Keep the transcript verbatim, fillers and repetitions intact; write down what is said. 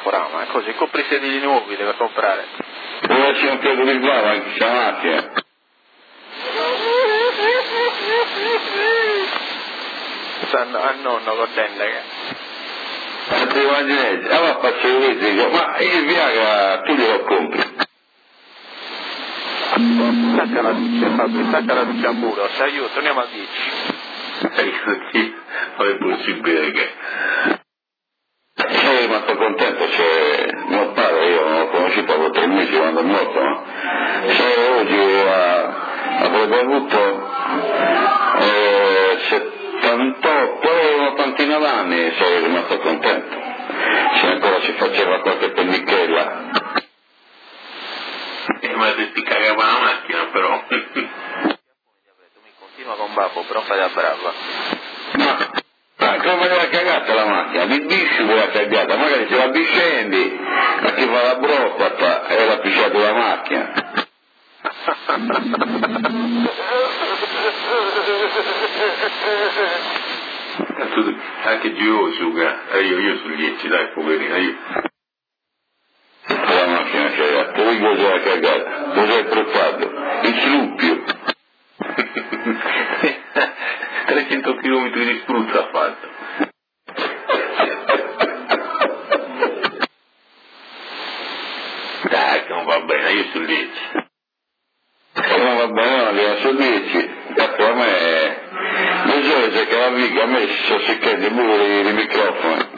cioforato, ma è così, compri sedili nuovi, deve comprare. Dove c'è un chiodo di qua, anche c'è la macchina. Stanno a nonno con delle Ma ti immagini? Allora faccio il dico, ma il Viagra tu glielo compri? Stacca la luce, Fabio, stacca la luce a muro, se aiuto, torniamo a dieci. Sì, non è possibile che... Sono rimasto contento, cioè, mio padre, io non l'ho conosciuto dopo tre mesi quando è morto, no? Cioè, oggi ha, avrebbe avuto eh, settantotto, un'ottantina d'anni, sono rimasto contento. Se ancora ci faceva qualche pennichella. Eh, ma se ti cagava la macchina, però. Mi continua con babbo, però fai la brava. Ma... Ma come l'ha cagata la macchina? Di bisci l'ha cagata, magari se la biscendi, ma ti fa la brocca e l'ha pisciato la macchina. Anche Gio suga, eh, io, io sugli dieci, dai poverina, io. La macchina cagata, poi cosa l'ha cagata? Cosa hai portato? Il sluppio. trecento chilometri di spruzzo ha fatto. Dai, che non va bene, io sul dieci. Non va bene, non arriva su dieci. Cazzo, a me... Non so se che la mica a me si sono seccati i muri di microfono.